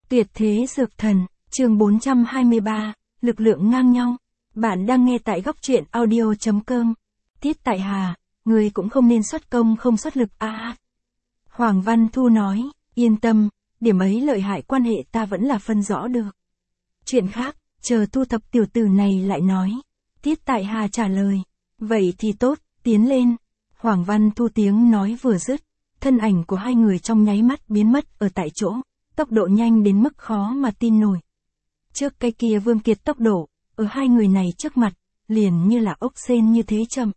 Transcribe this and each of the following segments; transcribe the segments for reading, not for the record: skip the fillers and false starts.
Tuyệt thế dược thần, chương 423, lực lượng ngang nhau. Bạn đang nghe tại góc truyện audio.com. Tiết Tại Hà, người cũng không nên xuất công không xuất lực à. Hoàng Văn Thu nói, yên tâm, điểm ấy lợi hại quan hệ ta vẫn là phân rõ được. Chuyện khác, chờ thu thập tiểu tử này lại nói. Tiết Tại Hà trả lời, vậy thì tốt, tiến lên. Hoàng Văn Thu tiếng nói vừa dứt, thân ảnh của hai người trong nháy mắt biến mất ở tại chỗ, tốc độ nhanh đến mức khó mà tin nổi. Trước cái kia Vương Kiệt tốc độ, ở hai người này trước mặt, liền như là ốc sên như thế chậm.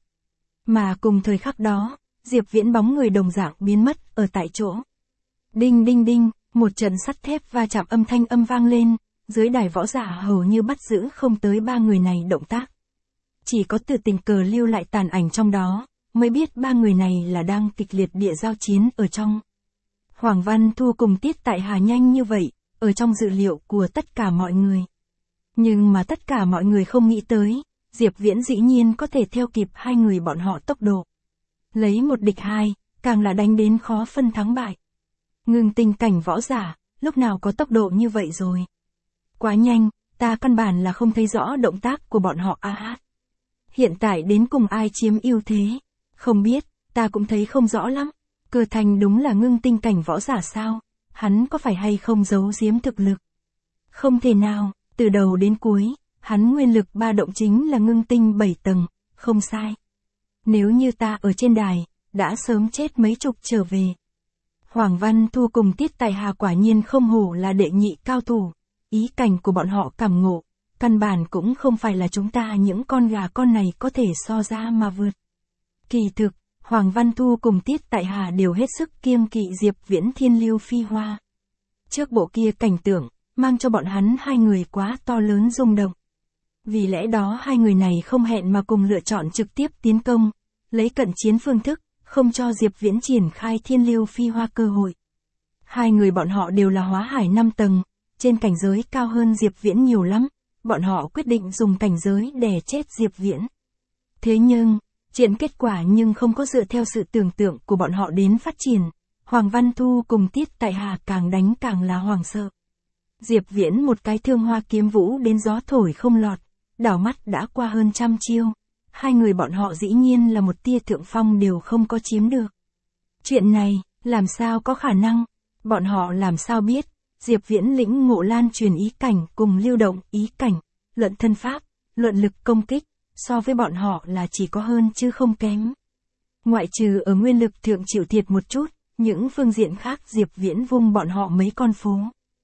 Mà cùng thời khắc đó, Diệp Viễn bóng người đồng dạng biến mất ở tại chỗ. Đinh đinh đinh, một trận sắt thép va chạm âm thanh vang lên, dưới đài võ giả hầu như bắt giữ không tới ba người này động tác. Chỉ có từ tình cờ lưu lại tàn ảnh trong đó, mới biết ba người này là đang kịch liệt địa giao chiến ở trong. Hoàng Văn Thu cùng Tiết Tại Hà nhanh như vậy, ở trong dự liệu của tất cả mọi người. Nhưng mà tất cả mọi người không nghĩ tới, Diệp Viễn dĩ nhiên có thể theo kịp hai người bọn họ tốc độ. Lấy một địch hai, càng là đánh đến khó phân thắng bại. Ngưng tình cảnh võ giả, lúc nào có tốc độ như vậy rồi. Quá nhanh, ta căn bản là không thấy rõ động tác của bọn họ à. Hiện tại đến cùng ai chiếm ưu thế? Không biết, ta cũng thấy không rõ lắm. Cơ Thành đúng là ngưng tinh cảnh võ giả sao? Hắn có phải hay không giấu giếm thực lực? Không thể nào, từ đầu đến cuối, hắn nguyên lực ba động chính là ngưng tinh 7 tầng, không sai. Nếu như ta ở trên đài, đã sớm chết mấy chục trở về. Hoàng Văn Thu cùng Tiết Tại Hà quả nhiên không hổ là đệ nhị cao thủ, ý cảnh của bọn họ cảm ngộ, căn bản cũng không phải là chúng ta những con gà con này có thể so ra mà vượt. Kỳ thực, Hoàng Văn Thu cùng Tiết Tại Hà đều hết sức kiêng kỵ Diệp Viễn thiên lưu phi hoa. Trước bộ kia cảnh tượng, mang cho bọn hắn hai người quá to lớn rung động. Vì lẽ đó hai người này không hẹn mà cùng lựa chọn trực tiếp tiến công, lấy cận chiến phương thức, không cho Diệp Viễn triển khai thiên lưu phi hoa cơ hội. Hai người bọn họ đều là hóa hải 5 tầng, trên cảnh giới cao hơn Diệp Viễn nhiều lắm, bọn họ quyết định dùng cảnh giới để chết Diệp Viễn. Thế nhưng, chuyện kết quả nhưng không có dựa theo sự tưởng tượng của bọn họ đến phát triển. Hoàng Văn Thu cùng Tiết Tại Hà càng đánh càng là hoảng sợ. Diệp Viễn một cái thương hoa kiếm vũ đến gió thổi không lọt, đảo mắt đã qua hơn 100 chiêu. Hai người bọn họ dĩ nhiên là một tia thượng phong đều không có chiếm được. Chuyện này, làm sao có khả năng? Bọn họ làm sao biết? Diệp Viễn lĩnh ngộ lan truyền ý cảnh cùng lưu động ý cảnh, luận thân pháp, luận lực công kích, so với bọn họ là chỉ có hơn chứ không kém. Ngoại trừ ở nguyên lực thượng chịu thiệt một chút, những phương diện khác Diệp Viễn vung bọn họ mấy con phố.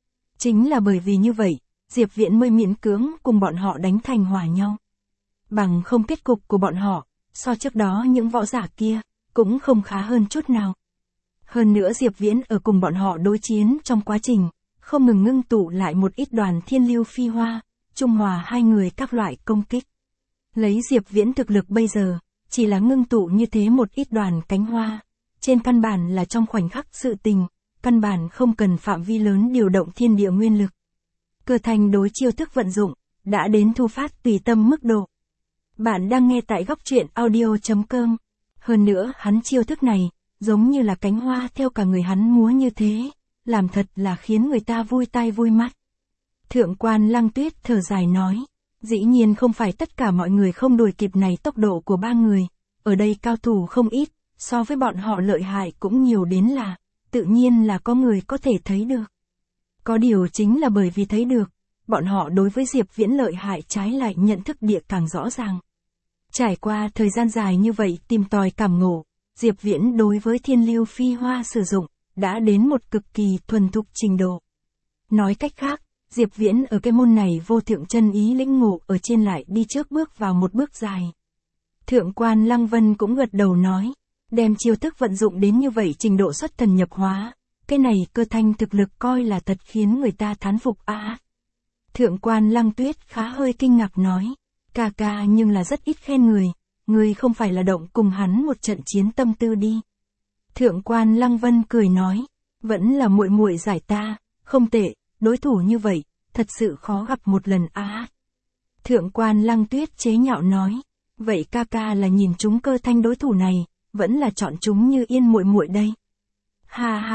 Chính là bởi vì như vậy, Diệp Viễn mới miễn cưỡng cùng bọn họ đánh thành hòa nhau. Bằng không kết cục của bọn họ, so trước đó những võ giả kia, cũng không khá hơn chút nào. Hơn nữa Diệp Viễn ở cùng bọn họ đối chiến trong quá trình, không ngừng ngưng tụ lại một ít đoàn thiên lưu phi hoa, trung hòa hai người các loại công kích. Lấy Diệp Viễn thực lực bây giờ, chỉ là ngưng tụ như thế một ít đoàn cánh hoa, trên căn bản là trong khoảnh khắc sự tình, căn bản không cần phạm vi lớn điều động thiên địa nguyên lực. Cơ Thành đối chiêu thức vận dụng, đã đến thu phát tùy tâm mức độ. Bạn đang nghe tại góc truyện audio.com. Hơn nữa hắn chiêu thức này, giống như là cánh hoa theo cả người hắn múa như thế, làm thật là khiến người ta vui tai vui mắt. Thượng quan Lăng Tuyết thở dài nói, dĩ nhiên không phải tất cả mọi người không đuổi kịp này tốc độ của ba người, ở đây cao thủ không ít, so với bọn họ lợi hại cũng nhiều đến là, tự nhiên là có người có thể thấy được. Có điều chính là bởi vì thấy được, bọn họ đối với Diệp Viễn lợi hại trái lại nhận thức địa càng rõ ràng. Trải qua thời gian dài như vậy tìm tòi cảm ngộ, Diệp Viễn đối với thiên lưu phi hoa sử dụng, đã đến một cực kỳ thuần thục trình độ. Nói cách khác, Diệp Viễn ở cái môn này vô thượng chân ý lĩnh ngộ ở trên lại đi trước bước vào một bước dài. Thượng quan Lăng Vân cũng gật đầu nói, đem chiêu thức vận dụng đến như vậy trình độ xuất thần nhập hóa, cái này Cơ Thanh thực lực coi là thật khiến người ta thán phục à. Thượng quan Lăng Tuyết khá hơi kinh ngạc nói, ca ca nhưng là rất ít khen người không phải là động cùng hắn một trận chiến tâm tư đi. Thượng quan Lăng Vân cười nói, vẫn là muội muội giải ta, không tệ, đối thủ như vậy, thật sự khó gặp một lần à. Thượng quan Lăng Tuyết chế nhạo nói, vậy ca ca là nhìn chúng Cơ Thanh đối thủ này, vẫn là chọn chúng Như Yên muội muội đây. Ha ha,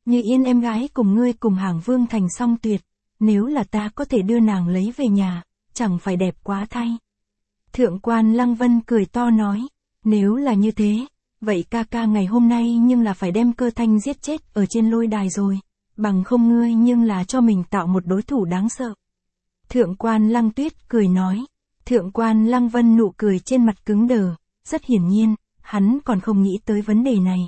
Như Yên em gái cùng ngươi cùng hàng Vương Thành song tuyệt, nếu là ta có thể đưa nàng lấy về nhà, chẳng phải đẹp quá thay. Thượng quan Lăng Vân cười to nói, nếu là như thế, vậy ca ca ngày hôm nay nhưng là phải đem Cơ Thanh giết chết ở trên lôi đài rồi, bằng không ngươi nhưng là cho mình tạo một đối thủ đáng sợ. Thượng quan Lăng Tuyết cười nói, Thượng quan Lăng Vân nụ cười trên mặt cứng đờ, rất hiển nhiên, hắn còn không nghĩ tới vấn đề này.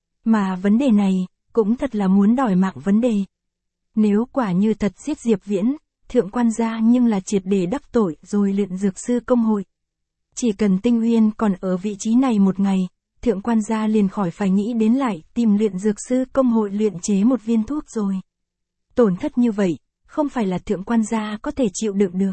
Mà vấn đề này, cũng thật là muốn đòi mạng vấn đề. Nếu quả như thật giết Diệp Viễn, thượng quan gia nhưng là triệt để đắc tội rồi luyện dược sư công hội. Chỉ cần Tinh Uyên còn ở vị trí này một ngày, thượng quan gia liền khỏi phải nghĩ đến lại tìm luyện dược sư công hội luyện chế một viên thuốc rồi. Tổn thất như vậy, không phải là thượng quan gia có thể chịu đựng được.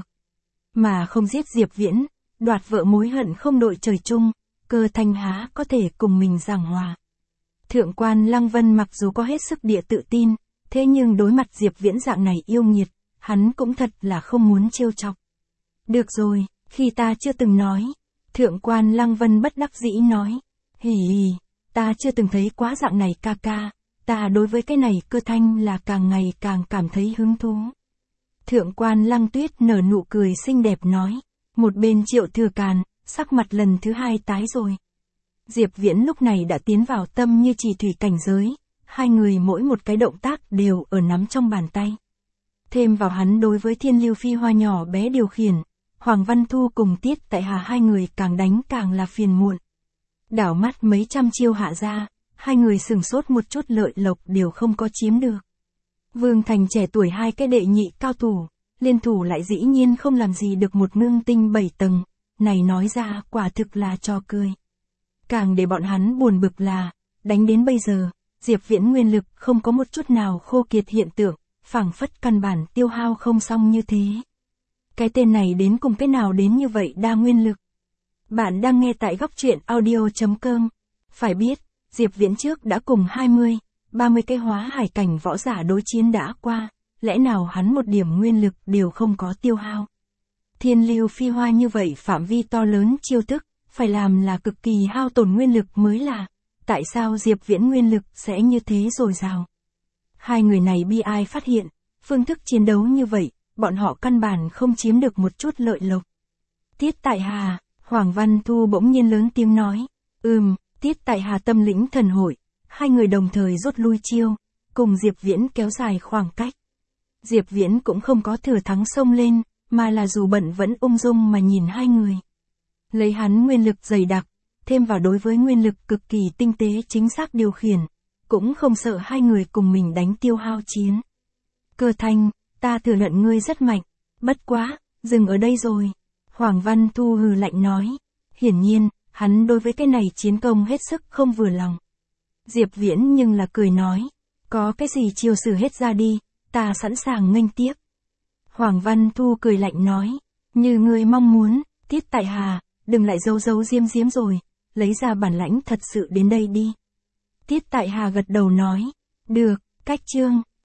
Mà không giết Diệp Viễn, đoạt vợ mối hận không đội trời chung, Cơ Thanh há có thể cùng mình giảng hòa. Thượng quan Lăng Vân mặc dù có hết sức địa tự tin, thế nhưng đối mặt Diệp Viễn dạng này yêu nghiệt, hắn cũng thật là không muốn trêu chọc. Được rồi, khi ta chưa từng nói. Thượng quan Lăng Vân bất đắc dĩ nói. Hì hì, ta chưa từng thấy quá dạng này ca ca, ta đối với cái này Cơ Thanh là càng ngày càng cảm thấy hứng thú. Thượng quan Lăng Tuyết nở nụ cười xinh đẹp nói. Một bên Triệu Thừa Càn, sắc mặt lần thứ hai tái rồi. Diệp Viễn lúc này đã tiến vào tâm như chỉ thủy cảnh giới, hai người mỗi một cái động tác đều ở nắm trong bàn tay. Thêm vào hắn đối với Thiên Lưu Phi Hoa nhỏ bé điều khiển, Hoàng Văn Thu cùng Tiết Tại Hà hai người càng đánh càng là phiền muộn. Đảo mắt mấy trăm chiêu hạ ra, hai người sừng sốt một chút lợi lộc đều không có chiếm được. Vương Thành trẻ tuổi hai cái đệ nhị cao thủ, liên thủ lại dĩ nhiên không làm gì được một ngưng tinh 7 tầng, này nói ra quả thực là trò cười. Càng để bọn hắn buồn bực là, đánh đến bây giờ, Diệp Viễn nguyên lực không có một chút nào khô kiệt hiện tượng, phảng phất căn bản tiêu hao không xong như thế. Cái tên này đến cùng cái nào đến như vậy đa nguyên lực. Bạn đang nghe tại góc truyện audio.com. Phải biết, Diệp Viễn trước đã cùng 20, 30 cái hóa hải cảnh võ giả đối chiến đã qua, lẽ nào hắn một điểm nguyên lực đều không có tiêu hao. Thiên Lưu Phi Hoa như vậy phạm vi to lớn chiêu thức, phải làm là cực kỳ hao tổn nguyên lực mới là, tại sao Diệp Viễn nguyên lực sẽ như thế dồi dào. Hai người này bi ai phát hiện, phương thức chiến đấu như vậy, bọn họ căn bản không chiếm được một chút lợi lộc. Tiết Tại Hà, Hoàng Văn Thu bỗng nhiên lớn tiếng nói, Tiết Tại Hà tâm lĩnh thần hội, hai người đồng thời rút lui chiêu, cùng Diệp Viễn kéo dài khoảng cách. Diệp Viễn cũng không có thừa thắng xông lên, mà là dù bận vẫn ung dung mà nhìn hai người. Lấy hắn nguyên lực dày đặc, thêm vào đối với nguyên lực cực kỳ tinh tế chính xác điều khiển, cũng không sợ hai người cùng mình đánh tiêu hao chiến. Cơ Thanh, ta thừa nhận ngươi rất mạnh, bất quá, dừng ở đây rồi. Hoàng Văn Thu hừ lạnh nói, hiển nhiên, hắn đối với cái này chiến công hết sức không vừa lòng. Diệp Viễn nhưng là cười nói, có cái gì chiêu sử hết ra đi, ta sẵn sàng nghênh tiếp. Hoàng Văn Thu cười lạnh nói, như ngươi mong muốn, Tiết Tại Hà, đừng lại giấu diếm rồi, lấy ra bản lãnh thật sự đến đây đi. Tiết Tại Hà gật đầu nói, được, cách chương.